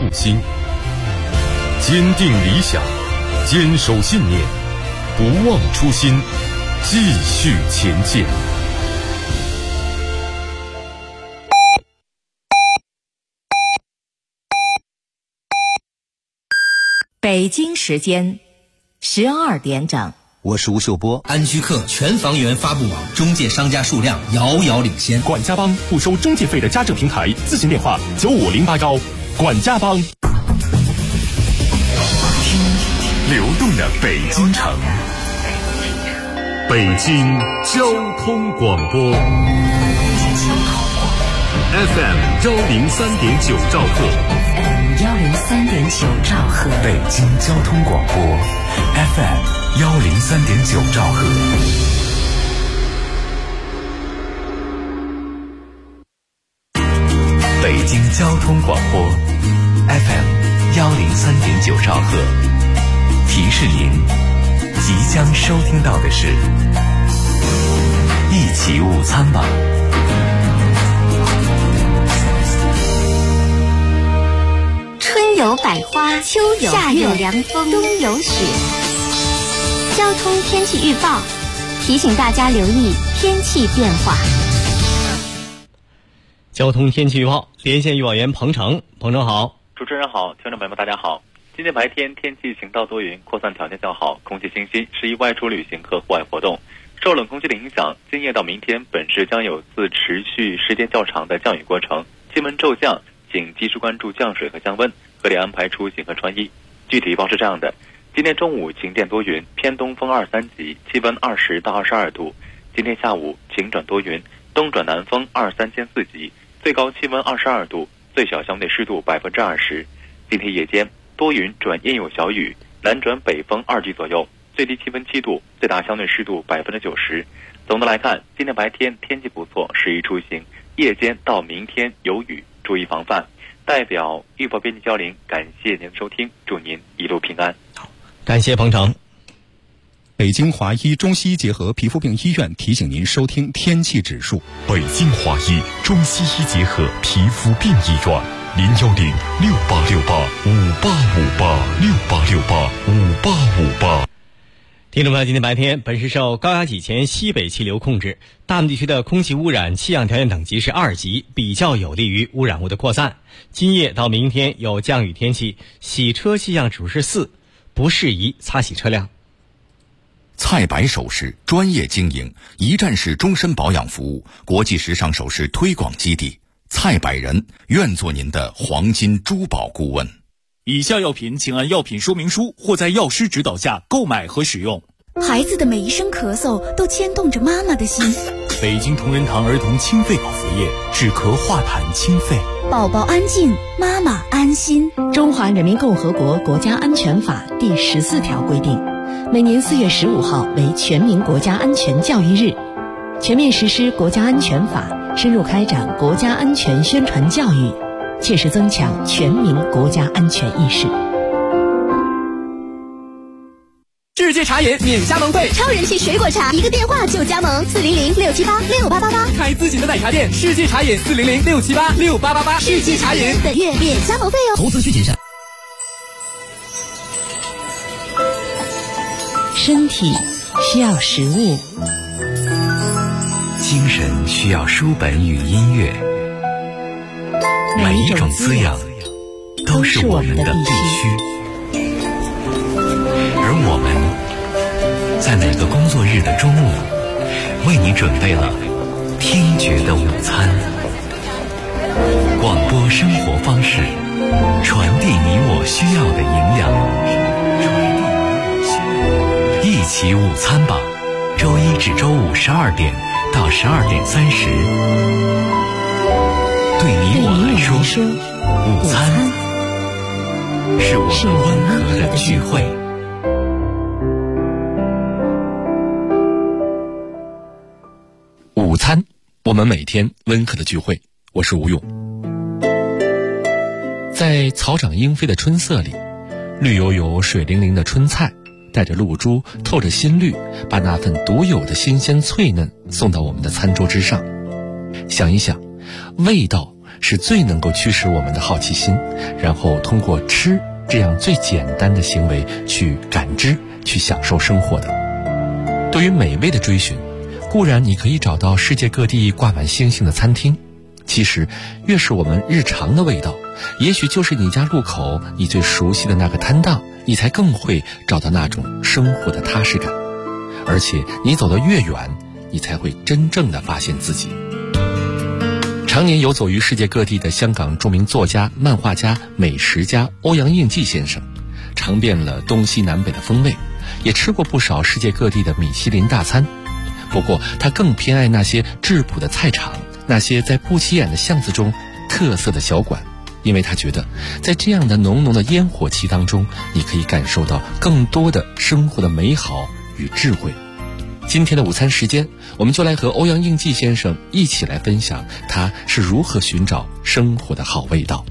护心。坚定理想，坚守信念，不忘初心，继续前进。 北京时间12点整。 我是吴秀波。 安居客全房源发布网中介商家数量遥遥领先。 管家帮不收中介费的家政平台，咨询电话95081。管家帮。听流动的北京城，北京交通广播 FM103.9兆赫 103.9兆赫， 北京交通广播 FM103.9兆赫。北京交通广播 FM103.9兆赫。提示您，即将收听到的是一起午餐吧。 春有百花，秋有夏有凉风，冬有雪。交通天气预报提醒大家留意天气变化。 交通天气预报，连线预报员彭程。彭程好。 主持人好，听众朋友们大家好。今天白天天气晴到多云，扩散条件较好，空气清新，适宜外出旅行和户外活动。受冷空气的影响，今夜到明天本市将有次持续时间较长的降雨过程，气温骤降，请及时关注降水和降温，合理安排出行和穿衣。具体预报是这样的：今天中午晴间多云，偏东风2、3级，气温20到22度。今天下午晴转多云，东转南风2、3兼4级，最高气温22度，最小相对湿度20%。今天夜间多云转阴有小雨，南转北风2级左右，最低气温7度，最大相对湿度90%。总的来看，今天白天天气不错，适宜出行，夜间到明天有雨，注意防范。代表预报编辑焦林，感谢您的收听，祝您一路平安。 好，感谢彭程。 北京华医中西医结合皮肤病医院提醒您收听天气指数。 北京华医中西医结合皮肤病医院，0106868585858，6885858。 听众朋友，今天白天，本市受高压脊前西北气流控制，大部分地区的空气污染气象条件等级是2级，比较有利于污染物的扩散。今夜到明天有降雨天气，洗车气象指数是4，不适宜擦洗车辆。 菜百首饰专业经营，一站式终身保养服务，国际时尚首饰推广基地。蔡百人愿做您的黄金珠宝顾问。 以下药品请按药品说明书或在药师指导下购买和使用。 孩子的每一声咳嗽都牵动着妈妈的心。 北京同仁堂儿童清肺口服液，止咳化痰清肺。 宝宝安静，妈妈安心。 中华人民共和国国家安全法第14条规定，每年4月15号为全民国家安全教育日，全面实施国家安全法，深入开展国家安全宣传教育，切实增强全民国家安全意识。 世界茶饮免加盟费， 超人气水果茶，一个电话就加盟，400-678-6888。 开自己的奶茶店，世界茶饮400-678-6888。世界茶饮本月免加盟费哦。 投资需谨慎。 身体需要食物， 精神需要书本与音乐，每一种滋养都是我们的必须。而我们在每个工作日的中午，为你准备了听觉的午餐。广播生活方式，传递你我需要的营养。一起午餐吧，周一至周五12点到12点30。对你我来说，午餐是我们温和的聚会。 午餐，我们每天温和的聚会。我是吴勇。在草长莺飞的春色里，绿油油水灵灵的春菜带着露珠，透着新绿，把那份独有的新鲜脆嫩送到我们的餐桌之上。想一想，味道是最能够驱使我们的好奇心，然后通过吃这样最简单的行为去感知、去享受生活的。对于美味的追寻，固然你可以找到世界各地挂满星星的餐厅，其实越是我们日常的味道，也许就是你家路口你最熟悉的那个摊档，你才更会找到那种生活的踏实感。而且你走得越远，你才会真正的发现自己。常年游走于世界各地的香港著名作家、漫画家、美食家欧阳应季先生，尝遍了东西南北的风味，也吃过不少世界各地的米其林大餐。不过他更偏爱那些质朴的菜场，那些在不起眼的巷子中特色的小馆，因为他觉得在这样的浓浓的烟火气当中，你可以感受到更多的生活的美好与智慧。今天的午餐时间，我们就来和欧阳应季先生一起来分享他是如何寻找生活的好味道。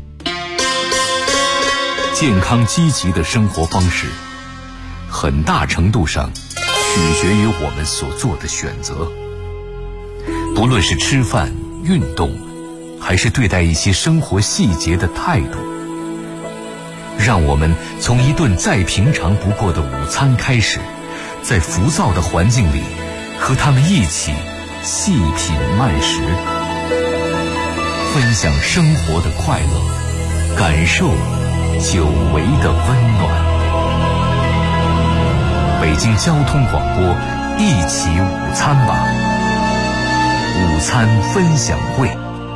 健康积极的生活方式，很大程度上取决于我们所做的选择。不论是吃饭、运动，还是对待一些生活细节的态度，让我们从一顿再平常不过的午餐开始，在浮躁的环境里和他们一起细品慢食，分享生活的快乐，感受久违的温暖。北京交通广播，一起午餐吧，午餐分享会。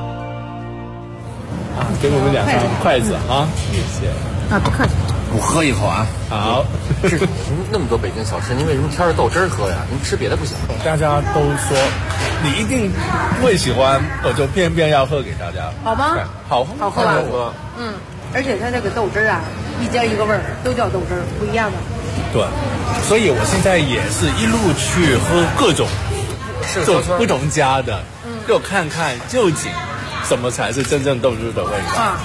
给我们2张筷子啊，谢谢。 不客气。我喝一口啊。 好。 是那么多北京小吃，您为什么挑着豆汁儿喝呀？您吃别的不行？ 大家都说你一定会喜欢，我就偏偏要喝给大家。 好吗？ 好喝， 好喝吧？而且它这个豆汁儿啊，一家一个味儿，都叫豆汁儿，不一样的。 对，所以我现在也是一路去喝各种不同家的，就看看究竟什么才是真正豆汁的味道。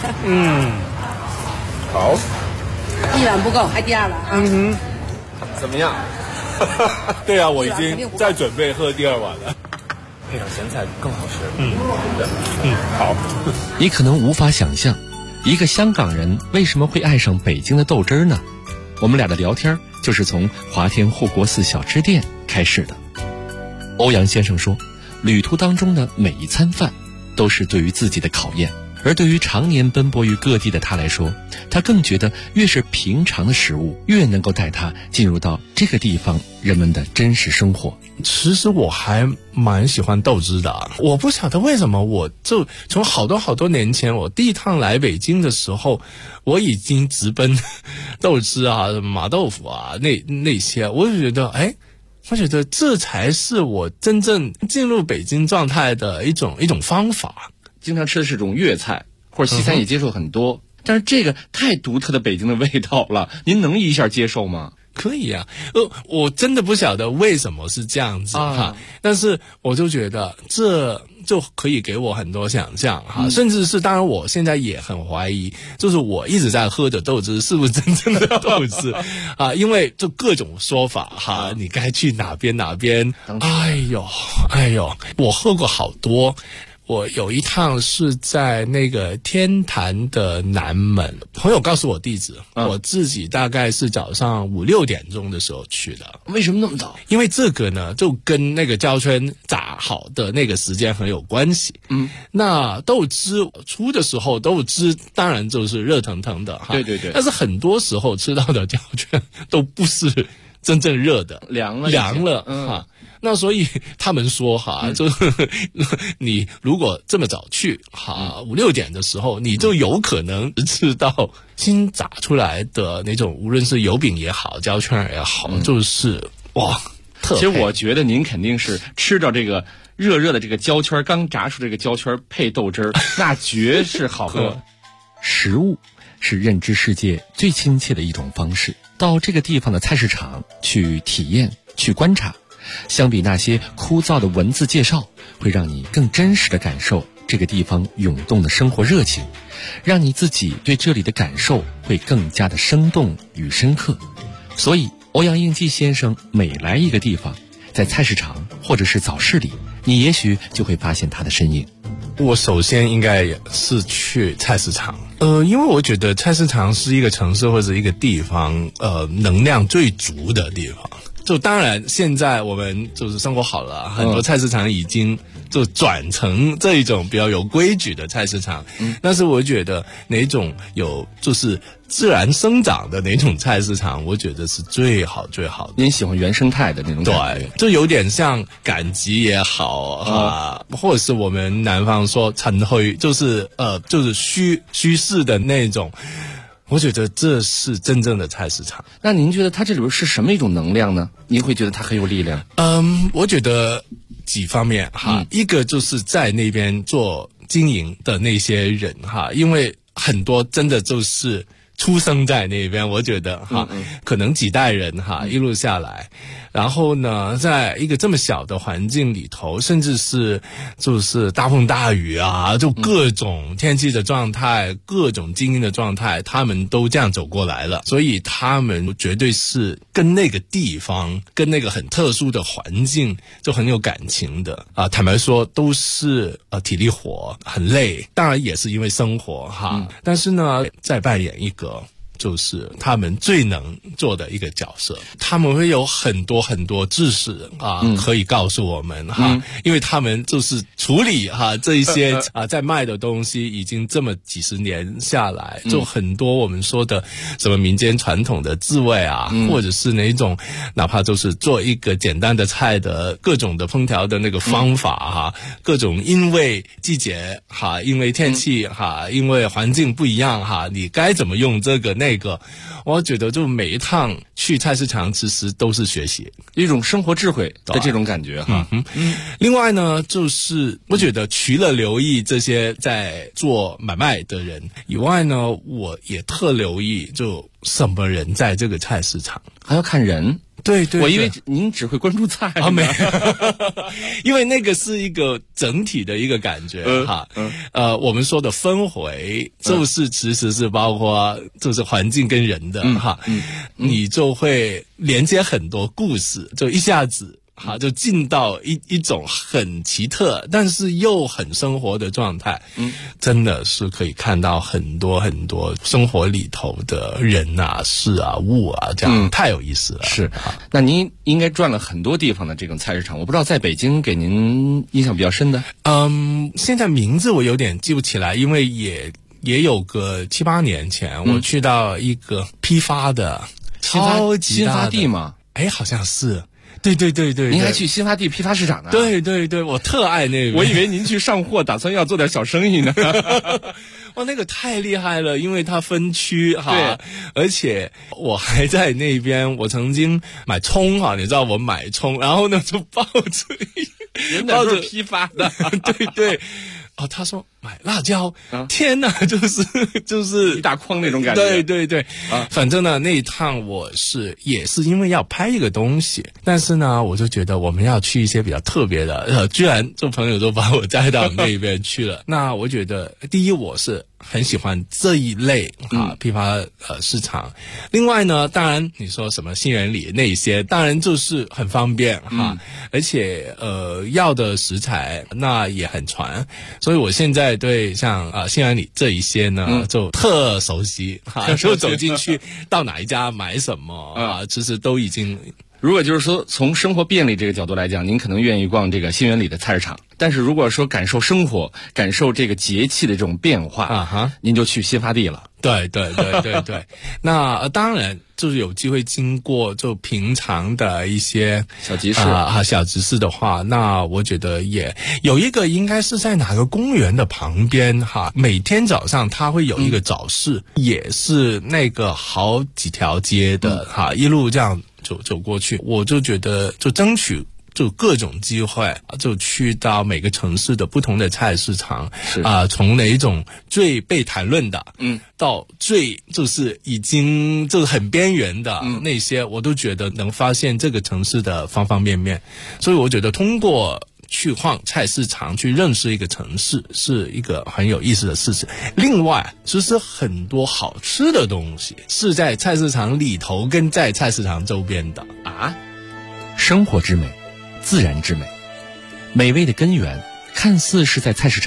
好， 一碗不够，还第2碗。 怎么样？对啊，我已经在准备喝第2碗了。配上咸菜更好吃。好。 你可能无法想象，一个香港人为什么会爱上北京的豆汁儿呢？我们俩的聊天就是从华天护国寺小吃店开始的。欧阳先生说，旅途当中的每一餐饭都是对于自己的考验，而对于常年奔波于各地的他来说，他更觉得越是平常的食物，越能够带他进入到这个地方人们的真实生活。 其实我还蛮喜欢豆汁的，我不晓得为什么，我就从好多年前，我第一趟来北京的时候，我已经直奔豆汁啊、麻豆腐啊那些，我就觉得我觉得这才是我真正进入北京状态的一种方法。 经常吃的是这种粤菜，或者西餐也接受很多，但是这个太独特的北京的味道了，您能一下接受吗？ 可以啊，我真的不晓得为什么是这样子但是我就觉得这就可以给我很多想象甚至是当然我现在也很怀疑，就是我一直在喝的豆汁是不是真正的豆汁因为就各种说法你该去哪边，哎呦，我喝过好多。我有一趟是在那个天坛的南门，朋友告诉我地址，我自己大概是早上5、6点钟的时候去的。 为什么那么早？ 因为这个呢，就跟那个胶圈炸好的那个时间很有关系。那豆汁出的时候，豆汁当然就是热腾腾的对。 但是很多时候吃到的胶圈都不是真正热的， 凉了那所以他们说就是你如果这么早去5、6点的时候，你就有可能吃到新炸出来的那种，无论是油饼也好，胶圈也好，就是哇，特。 其实我觉得您肯定是吃到这个热的这个胶圈，刚炸出这个胶圈配豆汁儿，那绝是好喝。食物是认知世界最亲切的一种方式。到这个地方的菜市场去体验、去观察，相比那些枯燥的文字介绍，会让你更真实的感受这个地方涌动的生活热情，让你自己对这里的感受会更加的生动与深刻。所以欧阳应季先生每来一个地方，在菜市场或者是早市里，你也许就会发现他的身影。 我首先应该是去菜市场。因为我觉得菜市场是一个城市或者一个地方能量最足的地方。就当然现在我们就是生活好了，很多菜市场已经就转成这一种比较有规矩的菜市场，但是我觉得哪种有就是自然生长的哪种菜市场，我觉得是最好最好的。 您喜欢原生态的那种感觉？ 对，就有点像赶集也好或者是我们南方说陈灰，就是虚式的那种。我觉得这是真正的菜市场。 那您觉得它这里边是什么一种能量呢？您会觉得它很有力量？ 我觉得几方面哈，一个就是在那边做经营的那些人哈，因为很多真的就是出生在那边，我觉得哈，可能几代人哈一路下来，然后呢，在一个这么小的环境里头，甚至是就是大风大雨啊，就各种天气的状态，各种经营的状态，他们都这样走过来了，所以他们绝对是跟那个地方，跟那个很特殊的环境就很有感情的啊。坦白说，都是体力活，很累，当然也是因为生活哈。但是呢，再扮演一个就是他们最能做的一个角色，他们会有很多很多知识可以告诉我们因为他们就是处理这一些在卖的东西已经这么几十年下来，就很多我们说的什么民间传统的滋味或者是哪种哪怕就是做一个简单的菜的各种的烹调的那个方法各种因为季节因为天气因为环境不一样你该怎么用这个那个，我觉得就每一趟去菜市场其实都是学习一种生活智慧的这种感觉另外呢，就是我觉得除了留意这些在做买卖的人以外呢，我也特留意就什么人在这个菜市场， 还要看人。 对， 我以为您只会关注菜没有因为那个是一个整体的一个感觉我们说的氛围就是其实是包括就是环境跟人的你就会连接很多故事，就一下子就进到一种很奇特但是又很生活的状态真的是可以看到很多很多生活里头的人事物这样太有意思了。 是那您应该转了很多地方的这种菜市场，我不知道在北京给您印象比较深的现在名字我有点记不起来，因为也有个7、8年前我去到一个批发的超级新发地吗？ 好像是对， 您还去新发地批发市场呢？ 对，我特爱那个。 我以为您去上货，打算要做点小生意呢。 哇，那个太厉害了，因为它分区对，而且我还在那边，我曾经买葱你知道我买葱，然后呢就抱着人家都是批发的， 对。他说买辣椒天哪，就是一大筐那种感觉。 对反正呢那一趟也是因为要拍一个东西，但是呢我就觉得我们要去一些比较特别的居然做朋友都把我带到那边去了那我觉得第一我是很喜欢这一类批发市场。另外呢，当然你说什么新源里那些，当然就是很方便而且要的食材那也很传，所以我现在对像新源里这一些呢就特熟悉就走进去到哪一家买什么其实都已经。 如果就是说从生活便利这个角度来讲，您可能愿意逛这个新源里的菜市场，但是如果说感受生活，感受这个节气的这种变化您就去新发地了。 对那当然就是有机会经过就平常的一些小集市小集市的话，那我觉得也有一个应该是在哪个公园的旁边每天早上它会有一个早市也是那个好几条街的一路这样走过去，我就觉得就争取就各种机会就去到每个城市的不同的菜市场从哪一种最被谈论的到最就是已经就是很边缘的那些我都觉得能发现这个城市的方方面面，所以我觉得通过去逛菜市场去认识一个城市是一个很有意思的事情。另外其实很多好吃的东西是在菜市场里头跟在菜市场周边的生活之美，自然之美，美味的根源看似是在菜市场，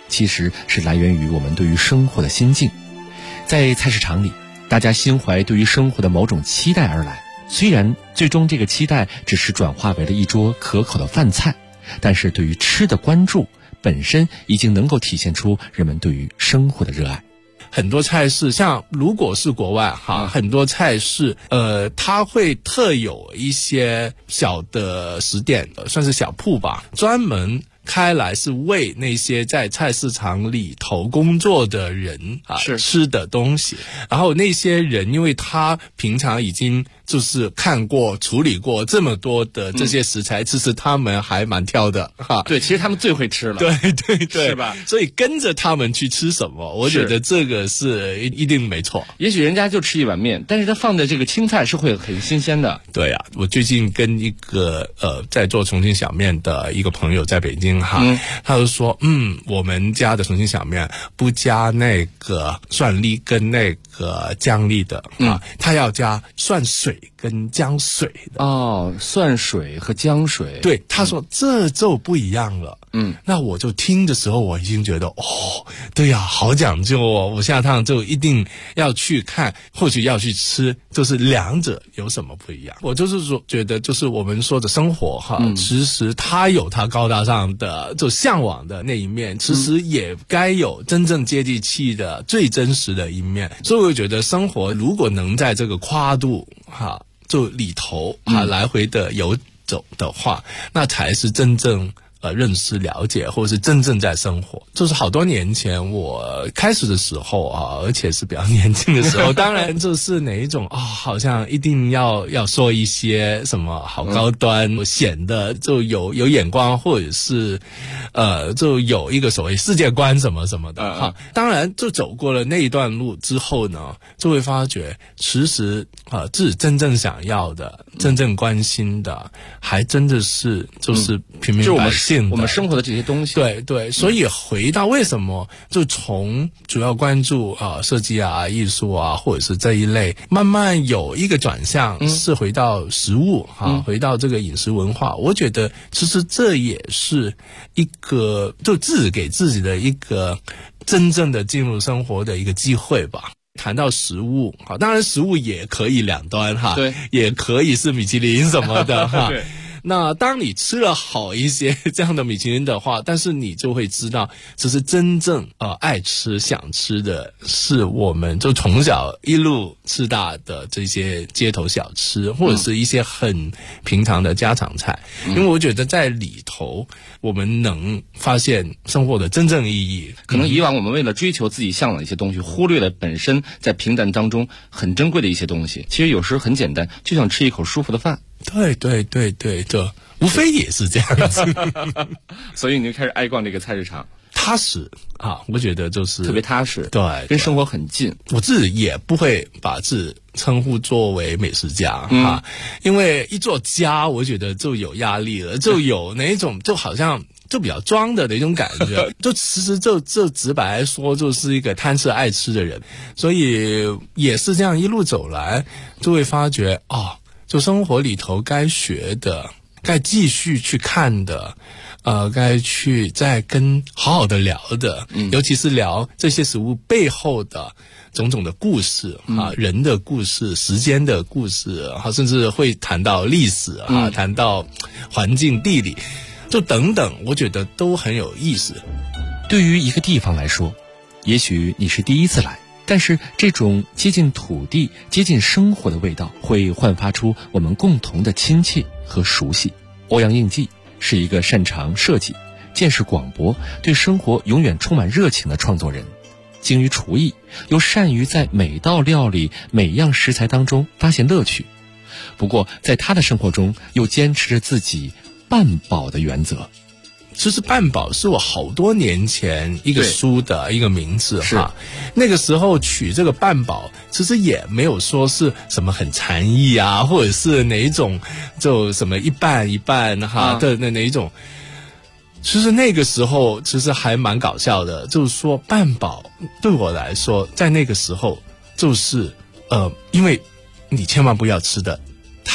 其实是来源于我们对于生活的心境。在菜市场里，大家心怀对于生活的某种期待而来，虽然最终这个期待只是转化为了一桌可口的饭菜，但是对于吃的关注本身已经能够体现出人们对于生活的热爱。 很多菜市像如果是国外很多菜市它会特有一些小的食店，算是小铺吧，专门开来是为那些在菜市场里头工作的人吃的东西。然后那些人因为他平常已经就是看过处理过这么多的这些食材，其实他们还蛮挑的对，其实他们最会吃了。 对对对， 是吧？ 所以跟着他们去吃什么，我觉得这个是一定没错。 也许人家就吃一碗面，但是他放的这个青菜是会很新鲜的。 对啊，我最近跟一个在做重庆小面的一个朋友在北京他就说我们家的重庆小面不加那个蒜粒跟那个姜粒的他要加蒜水跟姜水的。 蒜水和姜水。 对，他说这就不一样了。那我就听的时候我已经觉得对呀，好讲究哦，我下趟就一定要去看，或许要去吃，就是两者有什么不一样。我就是说觉得就是我们说的生活其实它有它高大上的就向往的那一面，其实也该有真正接地气的最真实的一面。所以我觉得生活如果能在这个跨度就里头来回的游走的话，那才是真正认识了解，或者是真正在生活。就是好多年前我开始的时候而且是比较年轻的时候当然就是哪一种好像一定要说一些什么好高端，显得就有眼光，或者是就有一个所谓世界观什么什么的当然就走过了那一段路之后呢，就会发觉其实自己真正想要的真正关心的还真的是就是平民百姓我们生活的这些东西。 对对，所以回到为什么就从主要关注设计艺术或者是这一类，慢慢有一个转向是回到食物回到这个饮食文化。我觉得其实这也是一个就自己给自己的一个真正的进入生活的一个机会吧。谈到食物当然食物也可以两端对， 也可以是米其林什么的对。 那当你吃了好一些这样的米其林的话，但是你就会知道这是真正爱吃想吃的是我们就从小一路吃大的这些街头小吃，或者是一些很平常的家常菜。因为我觉得在里头我们能发现生活的真正意义。 可能以往我们为了追求自己向往的一些东西，忽略了本身在平淡当中很珍贵的一些东西。其实有时候很简单，就想吃一口舒服的饭。 对对对对，这无非也是这样子所以你就开始爱逛这个菜市场。 踏实我觉得就是特别踏实， 对， 跟生活很近。 我自己也不会把自己称呼作为美食家因为一做家我觉得就有压力了，就有那一种就好像就比较装的那种感觉就其实就直白来说就是一个贪吃爱吃的人。所以也是这样一路走来就会发觉就生活里头该学的，该继续去看的，该去再跟好好的聊的，尤其是聊这些食物背后的种种的故事人的故事，时间的故事甚至会谈到历史谈到环境地理，就等等，我觉得都很有意思。 对于一个地方来说，也许你是第一次来，但是这种接近土地接近生活的味道会焕发出我们共同的亲切和熟悉。欧阳应季是一个擅长设计、见识广博、对生活永远充满热情的创作人，精于厨艺，又善于在每道料理每样食材当中发现乐趣。不过在他的生活中又坚持着自己半饱的原则。 其实半饱是我好多年前一个书的一个名字那个时候取这个半饱其实也没有说是什么很禅意或者是哪一种就什么一半一半的哪一种。其实那个时候其实还蛮搞笑的，就是说半饱对我来说在那个时候就是因为你千万不要吃的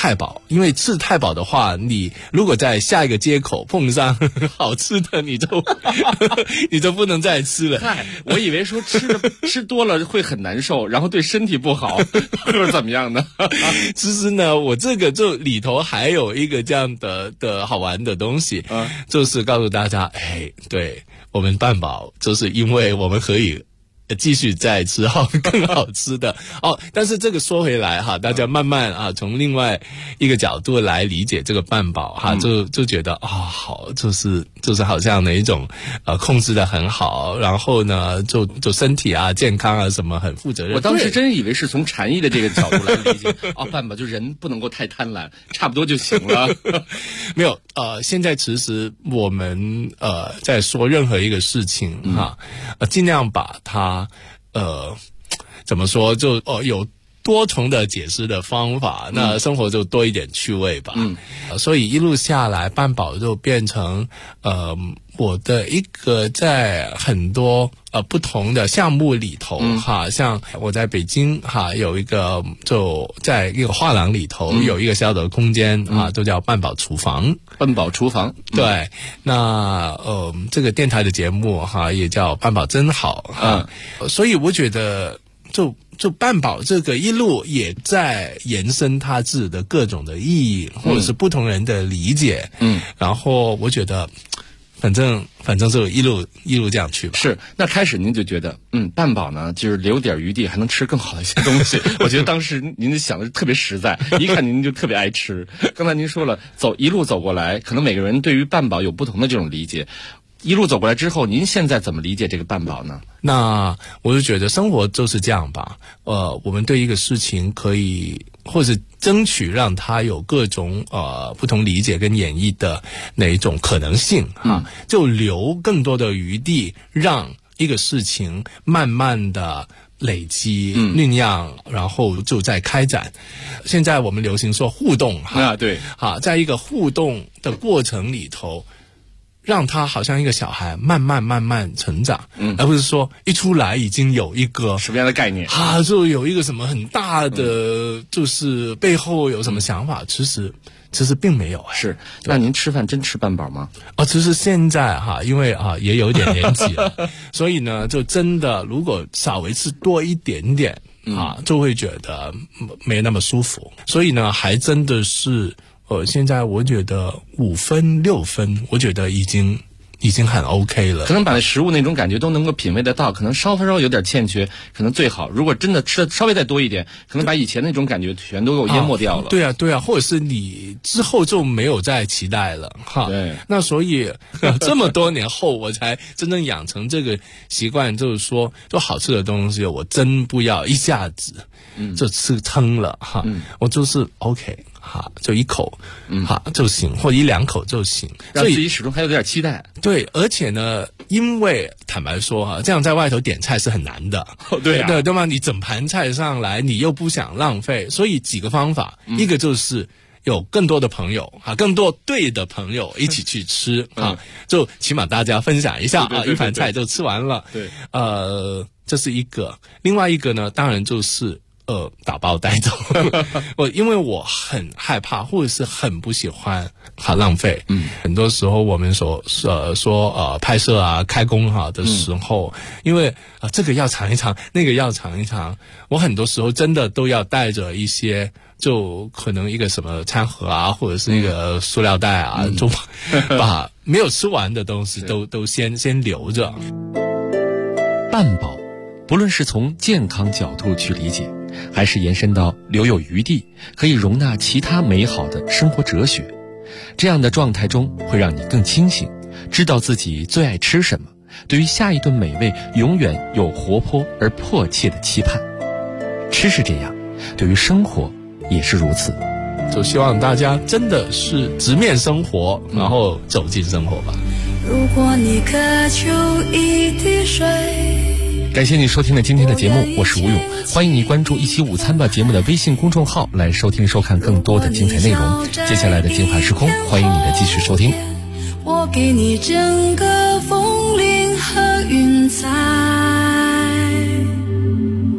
太饱，因为吃太饱的话，你如果在下一个街口碰上好吃的，你就不能再吃了。 嗨，我以为说吃多了会很难受，然后对身体不好，或者怎么样呢？ 其实呢，我这个就里头还有一个这样的好玩的东西，就是告诉大家，对，我们半饱，就是因为我们可以继续再吃更好吃的但是这个说回来哈，大家慢慢从另外一个角度来理解这个半饱哈，就觉得好，就是好像哪一种控制的很好，然后呢就身体健康什么很负责任。 我当时真以为是从禅意的这个角度来理解半饱就人不能够太贪婪，差不多就行了。 没有现在其实我们在说任何一个事情尽量把它怎么说就有多重的解释的方法，那生活就多一点趣味吧。所以一路下来，半饱就变成我的一个在很多不同的项目里头像我在北京有一个就在一个画廊里头有一个小的空间就叫半饱厨房。 半饱厨房， 对。那这个电台的节目也叫半饱真好所以我觉得就半饱这个一路也在延伸它自己的各种的意义，或者是不同人的理解。然后我觉得反正就一路这样去吧。 是，那开始您就觉得半饱呢就是留点余地还能吃更好的一些东西。我觉得当时您想的特别实在，一看您就特别爱吃。刚才您说了一路走过来，可能每个人对于半饱有不同的这种理解。一路走过来之后，您现在怎么理解这个半饱呢？ 那我就觉得生活就是这样吧。我们对一个事情可以或者争取让它有各种不同理解跟演绎的哪一种可能性就留更多的余地，让一个事情慢慢的累积酝酿，然后就再开展。现在我们流行说互动对在一个互动的过程里头，让他好像一个小孩慢慢成长，而不是说一出来已经有一个什么样的概念就有一个什么很大的就是背后有什么想法，其实并没有。 是，那您吃饭真吃半饱吗？ 其实现在因为也有点年纪了所以呢就真的如果稍微吃多一点点就会觉得没那么舒服，所以呢还真的是现在我觉得5分6分，我觉得已经很 OK 了。 可能把食物那种感觉都能够品味得到，可能稍微有点欠缺，可能最好。如果真的吃的稍微再多一点，可能把以前那种感觉全都给淹没掉了。 对啊，或者是你之后就没有再期待了对， 那所以这么多年后，我才真正养成这个习惯，就是说，就好吃的东西，我真不要一下子就吃撑了我就是 OK。就一口就行，或1、2口就行， 让自己始终还有点期待。 对，而且呢，因为坦白说这样在外头点菜是很难的。对吗？你整盘菜上来，你又不想浪费，所以几个方法，一个就是有更多的朋友更多对的朋友一起去吃就起码大家分享一下一盘菜就吃完了。 对， 这是一个。另外一个呢，当然就是打包带走因为我很害怕或者是很不喜欢浪费。很多时候我们说拍摄开工的时候，因为这个要尝一尝，那个要尝一尝，我很多时候真的都要带着一些，就可能一个什么餐盒或者是一个塑料袋就把没有吃完的东西都先留着。 半饱，不论是从健康角度去理解，还是延伸到留有余地，可以容纳其他美好的生活哲学，这样的状态中会让你更清醒，知道自己最爱吃什么，对于下一顿美味永远有活泼而迫切的期盼。吃是这样，对于生活也是如此。 就希望大家真的是直面生活，然后走进生活吧。 如果你渴求一滴水， 感谢你收听了今天的节目，我是吴勇，欢迎你关注一期午餐吧节目的微信公众号来收听收看更多的精彩内容。接下来的精华时空，欢迎你的继续收听。 我给你整个风铃和云彩，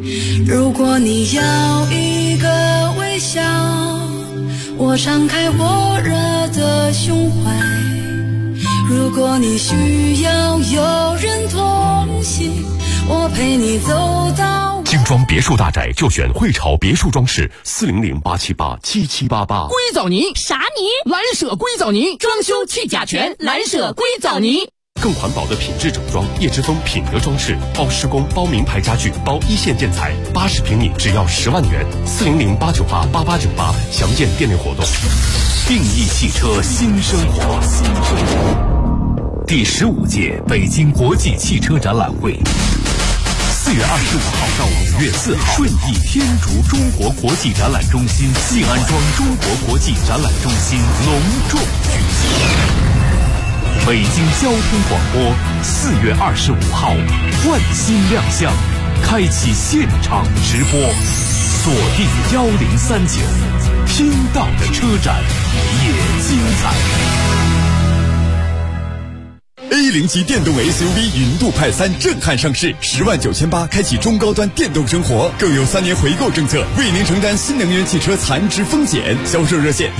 如果你要一个微笑，我敞开火热的胸怀。如果你需要有人同行，我陪你走到。 精装别墅大宅就选汇潮别墅装饰，400-878-7788。 硅藻泥啥泥？蓝舍硅藻泥，装修去甲醛，蓝舍硅藻泥。 更环保的品质整装，叶之峰品德装饰，包施工，包名牌家具，包一线建材，80平米只要10万元，400-898-8898，详见店内活动。定义汽车新生活，第15届北京国际汽车展览会，4月25号到5月4号，顺义天竺中国国际展览中心静安庄中国国际展览中心隆重举行。北京交通广播4月25号换新亮相，开启现场直播，锁定1039，听到的车展也精彩。A0级电动 SUV 云度派3震撼上市，10.98万开启中高端电动生活，更有3年回购政策，为您承担新能源汽车残值风险。销售热线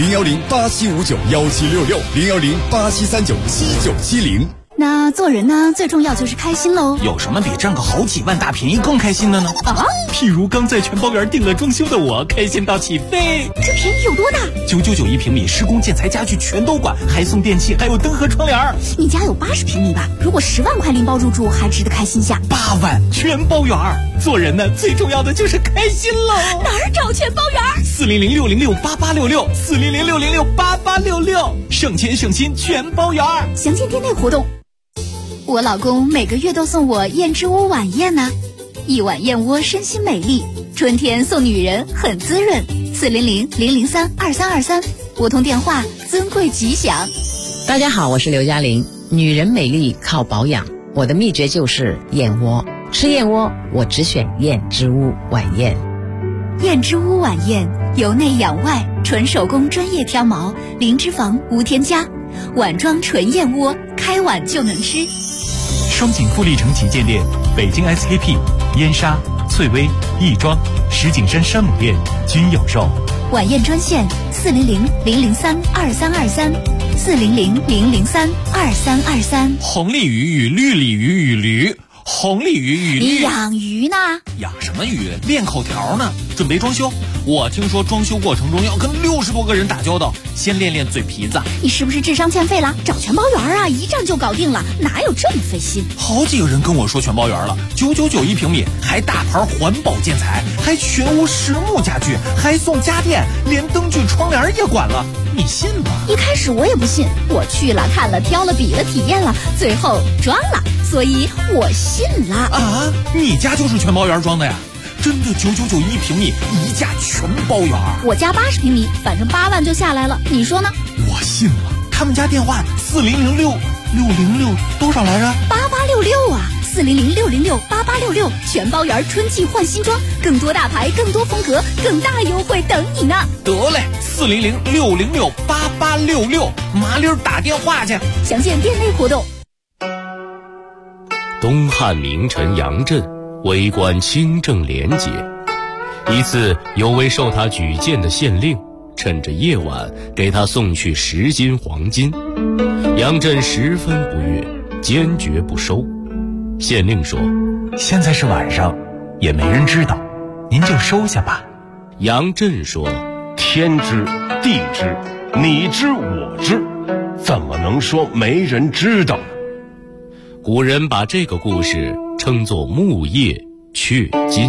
010-8759-1766，010-8739-7970。 那做人呢，最重要就是开心喽。 有什么比占个好几万大便宜更开心的呢？ 譬如刚在全包园订了装修的我，开心到起飞。 这便宜有多大 ？999一平米，施工、建材、家具全都管，还送电器，还有灯和窗帘。 你家有80平米吧？如果10万块拎包入住，还值得开心下。 8万全包园。做人呢，最重要的就是开心喽。 哪儿找全包园 ？400-606-8866，400-606-8866，省钱省心全包园。 详见店内活动。我老公每个月都送我燕之屋晚宴呢，一碗燕窝身心美丽，春天送女人很滋润。400-003-2323，拨通电话，尊贵吉祥。 大家好，我是刘嘉玲。女人美丽靠保养，我的秘诀就是燕窝。吃燕窝，我只选燕之屋晚宴。 燕之屋晚宴，由内养外，纯手工专业挑毛，零脂肪无添加，碗装纯燕窝，开碗就能吃。 双井富力城旗舰店、北京 SKP、燕莎、翠微、亦庄、石景山山姆店均有售。 晚宴专线400-003-2323，400-003-2323。 红鲤鱼与绿鲤鱼与驴，红鲤鱼与绿。 你养鱼呢？ 养什么鱼？练口条呢。准备装修，我听说装修过程中要跟60多个人打交道，先练练嘴皮子。 你是不是智商欠费了？找全包园啊，一站就搞定了，哪有这么费心？ 好几个人跟我说全包园了，999一平米，还大牌环保建材，还全屋实木家具，还送家电，连灯具窗帘也管了，你信吗？ 一开始我也不信，我去了看了挑了比了体验了，最后装了，所以我信了。 啊，你家就是全包园装的呀？真的999一平米，一价全包园。 我家80平米，反正8万就下来了，你说呢？ 我信了。他们家电话4006606多少来着 ？8866啊，400668866，全包园春季换新装，更多大牌，更多风格，更大优惠等你呢。 得嘞，400668866，麻溜打电话去。 详见店内活动。 东汉名臣杨震为官清正廉洁，一次有位受他举荐的县令趁着夜晚给他送去10斤黄金，杨震十分不悦，坚决不收。县令说： 现在是晚上，也没人知道，您就收下吧。 杨震说： 天知地知，你知我知，怎么能说没人知道呢？ 古人把这个故事称作木叶雀金。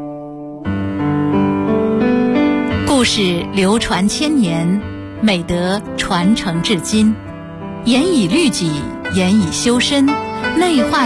故事流传千年，美德传承至今，严以律己，严以修身，内化